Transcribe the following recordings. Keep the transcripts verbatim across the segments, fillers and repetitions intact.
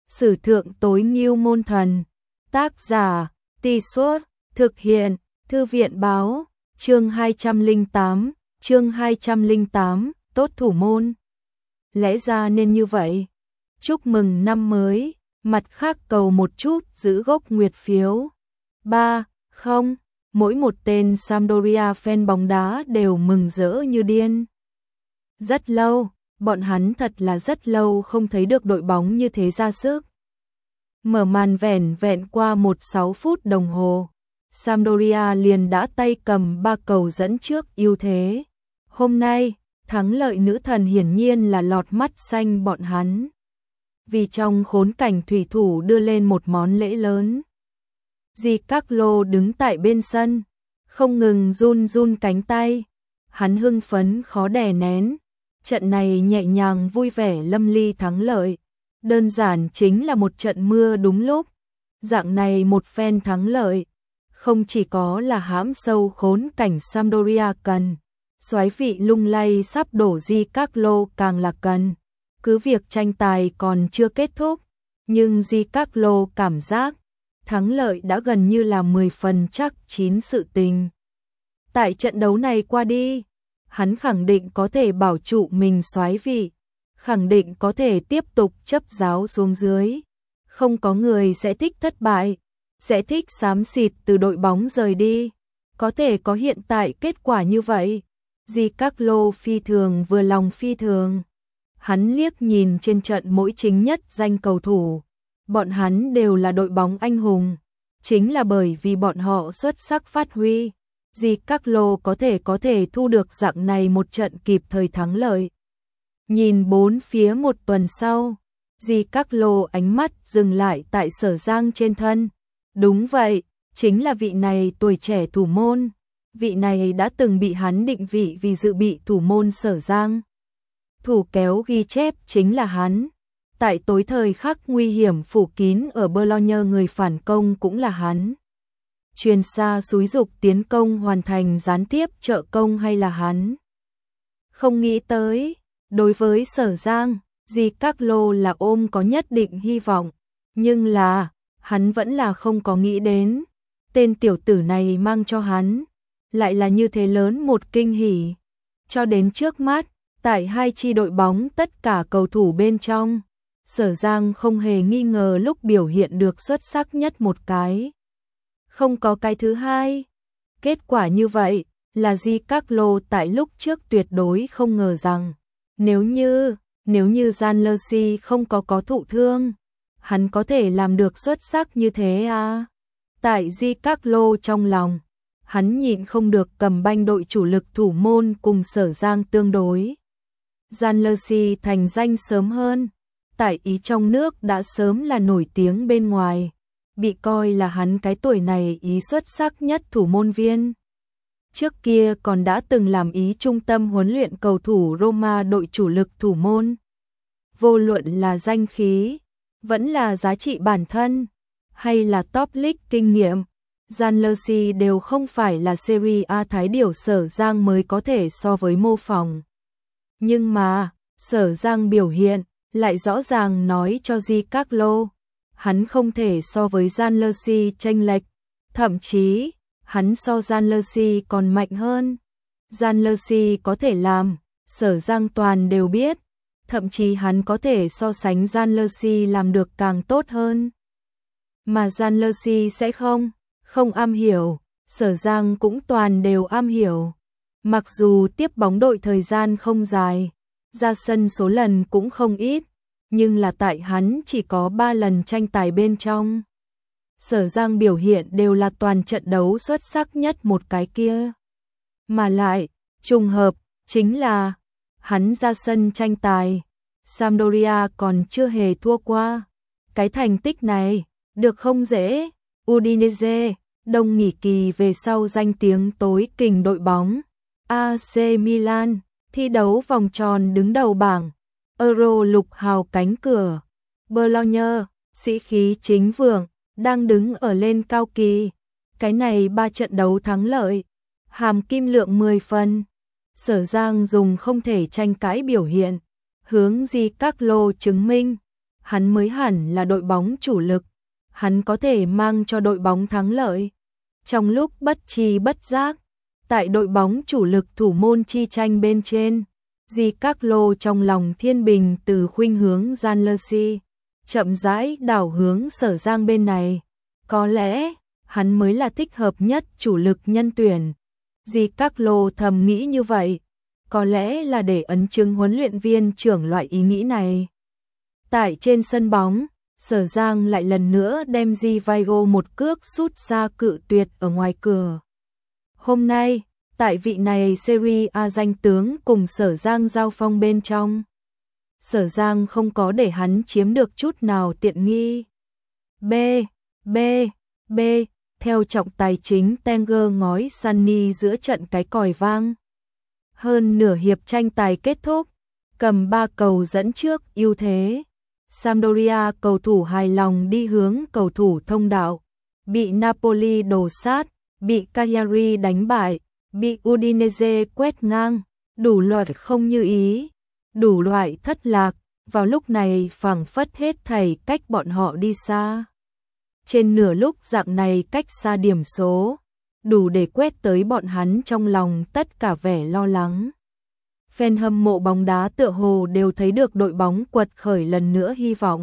Sử thượng tối ngưu môn thần. Tác giả, Tì Suốt, thực hiện, Thư viện báo, chương hai trăm lẻ tám, chương hai trăm lẻ tám, tốt thủ môn. Lẽ ra nên như vậy. Chúc mừng năm mới, mặt khác cầu một chút giữ gốc nguyệt phiếu. ba, không, mỗi một tên Sampdoria fan bóng đá đều mừng rỡ như điên. Rất lâu, bọn hắn thật là rất lâu không thấy được đội bóng như thế ra sức. Mở màn vẻn vẹn qua một sáu phút đồng hồ, Sampdoria liền đã tay cầm ba cầu dẫn trước ưu thế. Hôm nay, thắng lợi nữ thần hiển nhiên là lọt mắt xanh bọn hắn. Vì trong khốn cảnh thủy thủ đưa lên một món lễ lớn. Giancarlo đứng tại bên sân, không ngừng run run cánh tay. Hắn hưng phấn khó đè nén. Trận này nhẹ nhàng vui vẻ lâm ly thắng lợi. Đơn giản chính là một trận mưa đúng lúc. Dạng này một phen thắng lợi, không chỉ có là hãm sâu khốn cảnh Sampdoria cần, soái vị lung lay sắp đổ Giancarlo càng là cần. Cứ việc tranh tài còn chưa kết thúc, nhưng Giancarlo cảm giác thắng lợi đã gần như là mười phần chắc chín sự tình. Tại trận đấu này qua đi, hắn khẳng định có thể bảo trụ mình soái vị, khẳng định có thể tiếp tục chấp giáo xuống dưới. Không có người sẽ thích thất bại, sẽ thích xám xịt từ đội bóng rời đi. Có thể có hiện tại kết quả như vậy, Giancarlo phi thường vừa lòng phi thường. Hắn liếc nhìn trên trận mỗi chính nhất danh cầu thủ. Bọn hắn đều là đội bóng anh hùng. Chính là bởi vì bọn họ xuất sắc phát huy, Giancarlo có thể có thể thu được dạng này một trận kịp thời thắng lợi. Nhìn bốn phía một tuần sau, Giancarlo ánh mắt dừng lại tại Sở Giang trên thân. Đúng vậy, chính là vị này tuổi trẻ thủ môn. Vị này đã từng bị hắn định vị vì dự bị thủ môn Sở Giang. Thủ kéo ghi chép chính là hắn. Tại tối thời khắc nguy hiểm phủ kín ở Bologne người phản công cũng là hắn. Truyền xa xúi dục tiến công hoàn thành gián tiếp trợ công hay là hắn. Không nghĩ tới, đối với Sở Giang, Giancarlo là ôm có nhất định hy vọng. Nhưng là, hắn vẫn là không có nghĩ đến. Tên tiểu tử này mang cho hắn, lại là như thế lớn một kinh hỉ. Cho đến trước mắt, tại hai chi đội bóng tất cả cầu thủ bên trong, Sở Giang không hề nghi ngờ lúc biểu hiện được xuất sắc nhất một cái. Không có cái thứ hai. Kết quả như vậy là Giancarlo tại lúc trước tuyệt đối không ngờ rằng nếu như, nếu như Janlersi không có có thụ thương, hắn có thể làm được xuất sắc như thế à. Tại Giancarlo trong lòng, hắn nhịn không được cầm banh đội chủ lực thủ môn cùng Sở Giang tương đối. Janlersi thành danh sớm hơn, tại ý trong nước đã sớm là nổi tiếng bên ngoài, bị coi là hắn cái tuổi này ý xuất sắc nhất thủ môn viên. Trước kia còn đã từng làm ý trung tâm huấn luyện cầu thủ Roma đội chủ lực thủ môn. Vô luận là danh khí, vẫn là giá trị bản thân, hay là top league kinh nghiệm, Janlersi đều không phải là Serie A thái điểu Sở Giang mới có thể so với mô phỏng. Nhưng mà, Sở Giang biểu hiện lại rõ ràng nói cho Giancarlo, hắn không thể so với Janlersi chênh lệch, thậm chí, hắn so Janlersi còn mạnh hơn. Janlersi có thể làm, Sở Giang toàn đều biết, thậm chí hắn có thể so sánh Janlersi làm được càng tốt hơn. Mà Janlersi sẽ không, không am hiểu, Sở Giang cũng toàn đều am hiểu. Mặc dù tiếp bóng đội thời gian không dài, ra sân số lần cũng không ít, nhưng là tại hắn chỉ có ba lần tranh tài bên trong. Sở Giang biểu hiện đều là toàn trận đấu xuất sắc nhất một cái kia. Mà lại, trùng hợp, chính là, hắn ra sân tranh tài, Sampdoria còn chưa hề thua qua. Cái thành tích này, được không dễ, Udinese, đông nghỉ kỳ về sau danh tiếng tối kình đội bóng. a xê Milan, thi đấu vòng tròn đứng đầu bảng, Euro lục hào cánh cửa, Bologne, sĩ khí chính vượng, đang đứng ở lên cao kỳ. Cái này ba trận đấu thắng lợi, hàm kim lượng mười phần. Sở Giang dùng không thể tranh cãi biểu hiện, hướng Giancarlo chứng minh, hắn mới hẳn là đội bóng chủ lực, hắn có thể mang cho đội bóng thắng lợi. Trong lúc bất tri bất giác, tại đội bóng chủ lực thủ môn chi tranh bên trên, Giancarlo trong lòng thiên bình từ khuynh hướng Janlersi, chậm rãi đảo hướng Sở Giang bên này. Có lẽ, hắn mới là thích hợp nhất chủ lực nhân tuyển. Giancarlo thầm nghĩ như vậy, có lẽ là để ấn chứng huấn luyện viên trưởng loại ý nghĩ này. Tại trên sân bóng, Sở Giang lại lần nữa đem Givaio một cước sút xa cự tuyệt ở ngoài cửa. Hôm nay, tại vị này Serie A danh tướng cùng Sở Giang giao phong bên trong, Sở Giang không có để hắn chiếm được chút nào tiện nghi. B, B, B, theo trọng tài chính Tenger ngói Sunny giữa trận cái còi vang. Hơn nửa hiệp tranh tài kết thúc, cầm ba cầu dẫn trước ưu thế. Sampdoria cầu thủ hài lòng đi hướng cầu thủ thông đạo, bị Napoli đổ sát, bị Cagliari đánh bại, bị Udinese quét ngang, đủ loại không như ý, đủ loại thất lạc, vào lúc này phảng phất hết thảy cách bọn họ đi xa. Trên nửa lúc dạng này cách xa điểm số, đủ để quét tới bọn hắn trong lòng tất cả vẻ lo lắng. Fan hâm mộ bóng đá tựa hồ đều thấy được đội bóng quật khởi lần nữa hy vọng.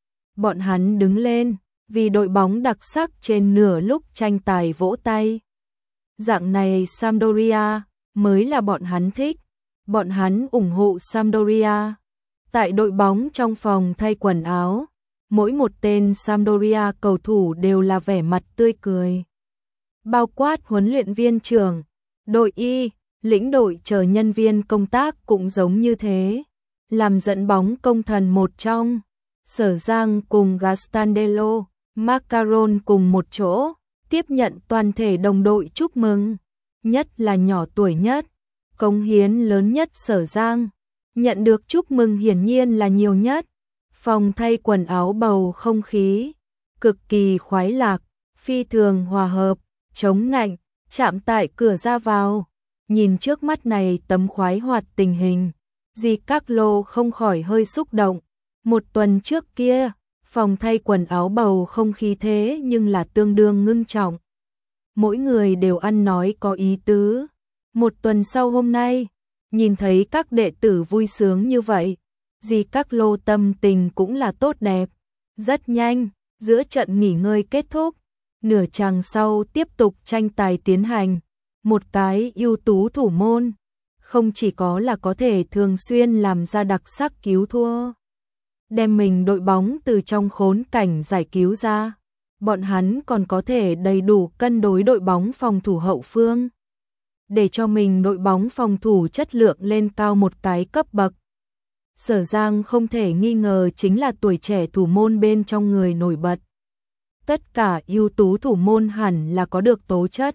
Bọn hắn đứng lên, vì đội bóng đặc sắc trên nửa lúc tranh tài vỗ tay. Dạng này Sampdoria mới là bọn hắn thích, bọn hắn ủng hộ Sampdoria. Tại đội bóng trong phòng thay quần áo, mỗi một tên Sampdoria cầu thủ đều là vẻ mặt tươi cười. Bao quát huấn luyện viên trưởng, đội Y, lĩnh đội chờ nhân viên công tác cũng giống như thế. Làm dẫn bóng công thần một trong, Sở Giang cùng Gastandello, Macaron cùng một chỗ, tiếp nhận toàn thể đồng đội chúc mừng. Nhất là nhỏ tuổi nhất, cống hiến lớn nhất Sở Giang, nhận được chúc mừng hiển nhiên là nhiều nhất. Phòng thay quần áo bầu không khí, cực kỳ khoái lạc, phi thường hòa hợp, chống nạnh, chạm tại cửa ra vào. Nhìn trước mắt này tấm khoái hoạt tình hình, Giancarlo không khỏi hơi xúc động. Một tuần trước kia, phòng thay quần áo bầu không khí thế nhưng là tương đương ngưng trọng. Mỗi người đều ăn nói có ý tứ. Một tuần sau hôm nay, nhìn thấy các đệ tử vui sướng như vậy, Giancarlo tâm tình cũng là tốt đẹp. Rất nhanh, giữa trận nghỉ ngơi kết thúc, nửa chặng sau tiếp tục tranh tài tiến hành. Một cái ưu tú thủ môn, không chỉ có là có thể thường xuyên làm ra đặc sắc cứu thua, đem mình đội bóng từ trong khốn cảnh giải cứu ra, bọn hắn còn có thể đầy đủ cân đối đội bóng phòng thủ hậu phương, để cho mình đội bóng phòng thủ chất lượng lên cao một cái cấp bậc. Sở Giang không thể nghi ngờ chính là tuổi trẻ thủ môn bên trong người nổi bật. Tất cả ưu tú thủ môn hẳn là có được tố chất.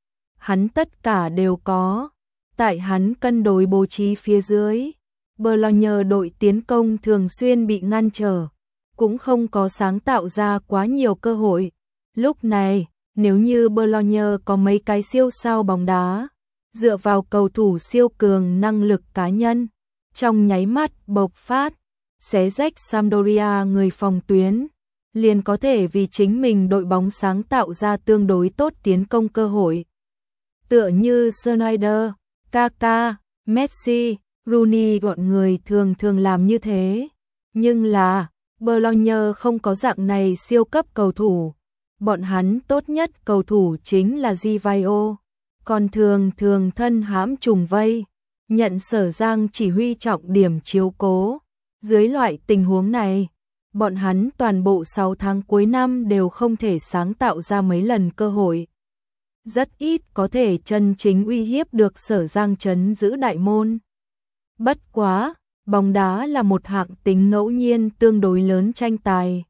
Hắn tất cả đều có. Tại hắn cân đối bố trí phía dưới, Bologna đội tiến công thường xuyên bị ngăn trở, cũng không có sáng tạo ra quá nhiều cơ hội. Lúc này, nếu như Bologna có mấy cái siêu sao bóng đá, dựa vào cầu thủ siêu cường năng lực cá nhân, trong nháy mắt bộc phát, xé rách Sampdoria người phòng tuyến, liền có thể vì chính mình đội bóng sáng tạo ra tương đối tốt tiến công cơ hội. Tựa như Sneijder, Kaká, Messi, Rooney bọn người thường thường làm như thế. Nhưng là, Bologna không có dạng này siêu cấp cầu thủ. Bọn hắn tốt nhất cầu thủ chính là Givaio, còn thường thường thân hãm trùng vây, nhận Sở Giang chỉ huy trọng điểm chiếu cố. Dưới loại tình huống này, bọn hắn toàn bộ sáu tháng cuối năm đều không thể sáng tạo ra mấy lần cơ hội. Rất ít có thể chân chính uy hiếp được Sở Giang trấn giữ đại môn. Bất quá, bóng đá là một hạng tính ngẫu nhiên tương đối lớn tranh tài.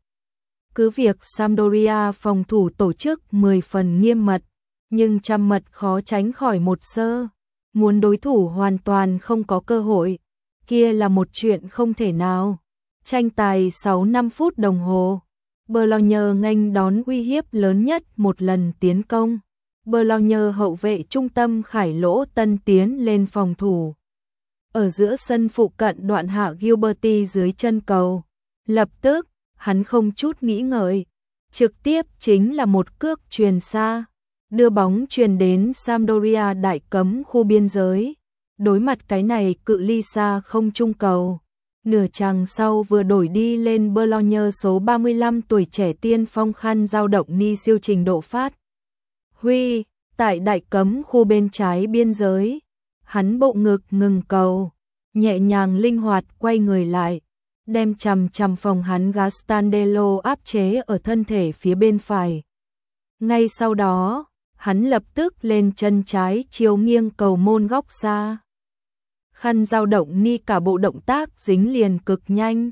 Cứ việc Sampdoria phòng thủ tổ chức mười phần nghiêm mật, nhưng trăm mật khó tránh khỏi một sơ. Muốn đối thủ hoàn toàn không có cơ hội, kia là một chuyện không thể nào. Tranh tài sáu năm phút đồng hồ, Bologna nghênh đón uy hiếp lớn nhất một lần tiến công. Bologna hậu vệ trung tâm Khải Lỗ Tân tiến lên phòng thủ. Ở giữa sân phụ cận đoạn hạ Gilberti dưới chân cầu, Lập tức, hắn không chút nghĩ ngợi, trực tiếp chính là một cước chuyền xa, đưa bóng chuyền đến Sampdoria đại cấm khu biên giới. Đối mặt cái này cự ly xa không trung cầu, nửa chặng sau vừa đổi đi lên Bologna số ba mươi lăm tuổi trẻ tiên phong khăn dao động ni siêu trình độ phát huy tại đại cấm khu bên trái biên giới. Hắn bộ ngực ngừng cầu, nhẹ nhàng linh hoạt quay người lại, đem chằm chằm phòng hắn Gastandello áp chế ở thân thể phía bên phải. Ngay sau đó, hắn lập tức lên chân trái chiếu nghiêng cầu môn góc xa. Khăn dao động ni cả bộ động tác dính liền cực nhanh.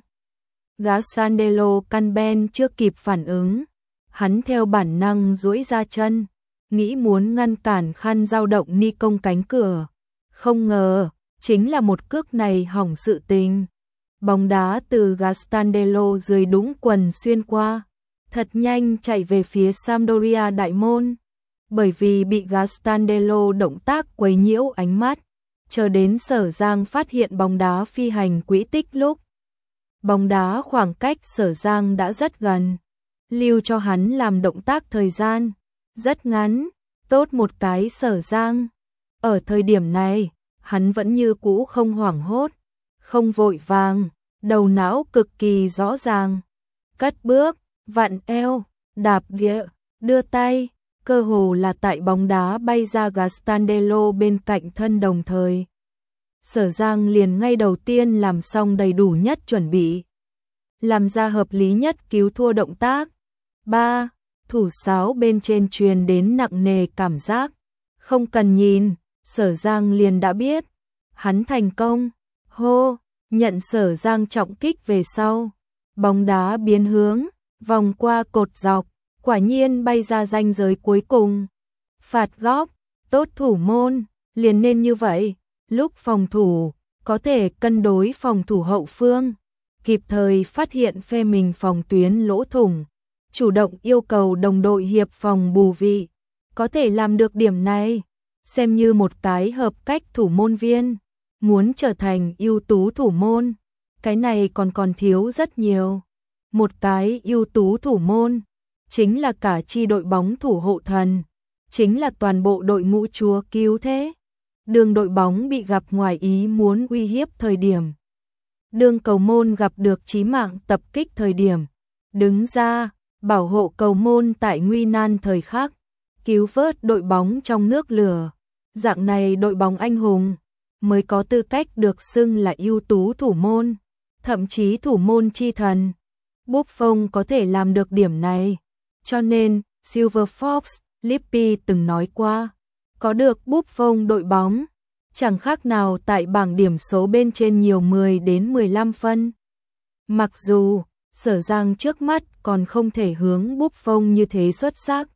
Gastandello căn ben chưa kịp phản ứng, hắn theo bản năng duỗi ra chân, nghĩ muốn ngăn cản khăn dao động ni công cánh cửa. Không ngờ, chính là một cước này hỏng sự tình. Bóng đá từ Gastandello dưới đúng quần xuyên qua, thật nhanh chạy về phía Sampdoria đại môn. Bởi vì bị Gastandello động tác quấy nhiễu ánh mắt, chờ đến Sở Giang phát hiện bóng đá phi hành quỹ tích lúc. Bóng đá khoảng cách Sở Giang đã rất gần, lưu cho hắn làm động tác thời gian rất ngắn, tốt một cái Sở Giang. Ở thời điểm này, hắn vẫn như cũ không hoảng hốt, không vội vàng, đầu não cực kỳ rõ ràng. Cất bước, vặn eo, đạp địa, đưa tay, cơ hồ là tại bóng đá bay ra Gastandello bên cạnh thân đồng thời. Sở Giang liền ngay đầu tiên làm xong đầy đủ nhất chuẩn bị, làm ra hợp lý nhất cứu thua động tác. ba. Thủ sáo bên trên truyền đến nặng nề cảm giác, không cần nhìn, Sở Giang liền đã biết, hắn thành công. Hô, nhận Sở Giang trọng kích về sau, bóng đá biến hướng, vòng qua cột dọc, quả nhiên bay ra ranh giới cuối cùng. Phạt góc, tốt thủ môn, liền nên như vậy, lúc phòng thủ, có thể cân đối phòng thủ hậu phương, kịp thời phát hiện phe mình phòng tuyến lỗ thủng, chủ động yêu cầu đồng đội hiệp phòng bù vị. Có thể làm được điểm này, xem như một cái hợp cách thủ môn viên. Muốn trở thành ưu tú thủ môn, cái này còn còn thiếu rất nhiều. Một cái ưu tú thủ môn, chính là cả chi đội bóng thủ hộ thần, chính là toàn bộ đội ngũ chúa cứu thế. Đường đội bóng bị gặp ngoài ý muốn uy hiếp thời điểm, đường cầu môn gặp được chí mạng tập kích thời điểm, đứng ra, bảo hộ cầu môn tại nguy nan thời khắc, cứu vớt đội bóng trong nước lửa. Dạng này đội bóng anh hùng mới có tư cách được xưng là ưu tú thủ môn, thậm chí thủ môn chi thần. Buffon có thể làm được điểm này, cho nên Silver Fox, Lippi từng nói qua, có được Buffon đội bóng, chẳng khác nào tại bảng điểm số bên trên nhiều mười đến mười lăm phân. Mặc dù Sở Giang trước mắt còn không thể hướng Buffon như thế xuất sắc,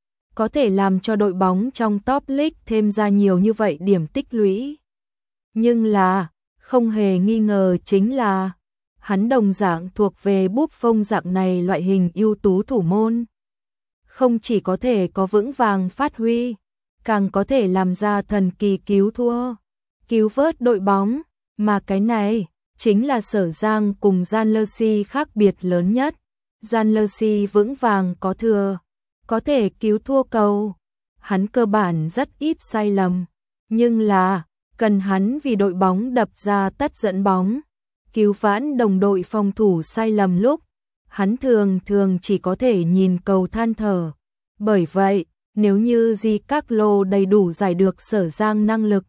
có thể làm cho đội bóng trong top league thêm ra nhiều như vậy điểm tích lũy. Nhưng là, không hề nghi ngờ chính là, hắn đồng dạng thuộc về Buffon dạng này loại hình ưu tú thủ môn. Không chỉ có thể có vững vàng phát huy, càng có thể làm ra thần kỳ cứu thua, cứu vớt đội bóng, mà cái này chính là Sở Giang cùng Gianluigi khác biệt lớn nhất. Gianluigi vững vàng có thừa, có thể cứu thua cầu, hắn cơ bản rất ít sai lầm, nhưng là cần hắn vì đội bóng đập ra tất dẫn bóng, cứu vãn đồng đội phòng thủ sai lầm lúc, hắn thường thường chỉ có thể nhìn cầu than thở. Bởi vậy, nếu như Giancarlo đầy đủ giải được Sở Giang năng lực,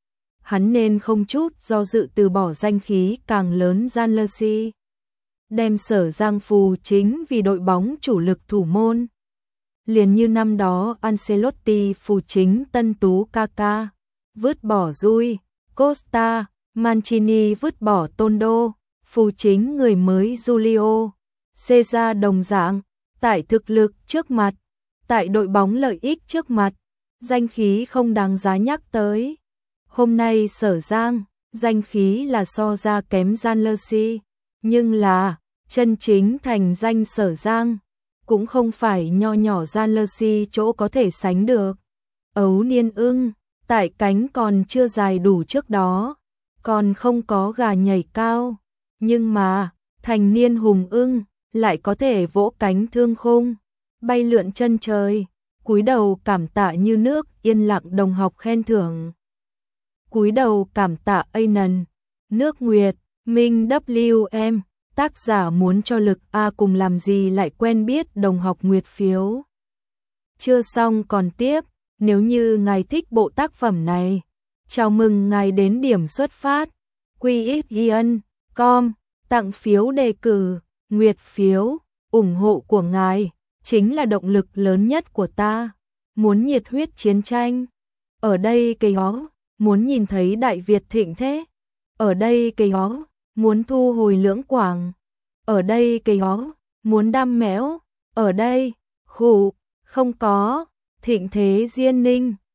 hắn nên không chút do dự từ bỏ danh khí càng lớn Gianluigi, đem Sở Giang phù chính vì đội bóng chủ lực thủ môn. Liền như năm đó Ancelotti phù chính tân tú Kaká, vứt bỏ Rui Costa, Mancini vứt bỏ Tondo, phù chính người mới Julio Cesar đồng dạng, tại thực lực trước mặt, tại đội bóng lợi ích trước mặt, danh khí không đáng giá nhắc tới. Hôm nay Sở Giang, danh khí là so ra kém Gianluigi, nhưng là, chân chính thành danh Sở Giang, cũng không phải nho nhỏ Gianluigi chỗ có thể sánh được. Ấu niên ưng, tại cánh còn chưa dài đủ trước đó, còn không có gà nhảy cao, nhưng mà, Thành niên hùng ưng, lại có thể vỗ cánh thương khung, bay lượn chân trời, cúi đầu cảm tạ như nước, yên lặng đồng học khen thưởng. Cúi đầu cảm tạ Anon, nước Nguyệt, Minh W M, tác giả muốn cho Lực A cùng làm gì lại quen biết đồng học Nguyệt phiếu. Chưa xong còn tiếp, nếu như ngài thích bộ tác phẩm này, chào mừng ngài đến điểm xuất phát, quy ích yên com, tặng phiếu đề cử, Nguyệt phiếu, ủng hộ của ngài, chính là động lực lớn nhất của ta, muốn nhiệt huyết chiến tranh, ở đây cây hó, muốn nhìn thấy Đại Việt thịnh thế, ở đây cây hó, muốn thu hồi Lưỡng Quảng, ở đây cây hó, muốn đam mẽo, ở đây, khủ, không có, thịnh thế Diên Ninh.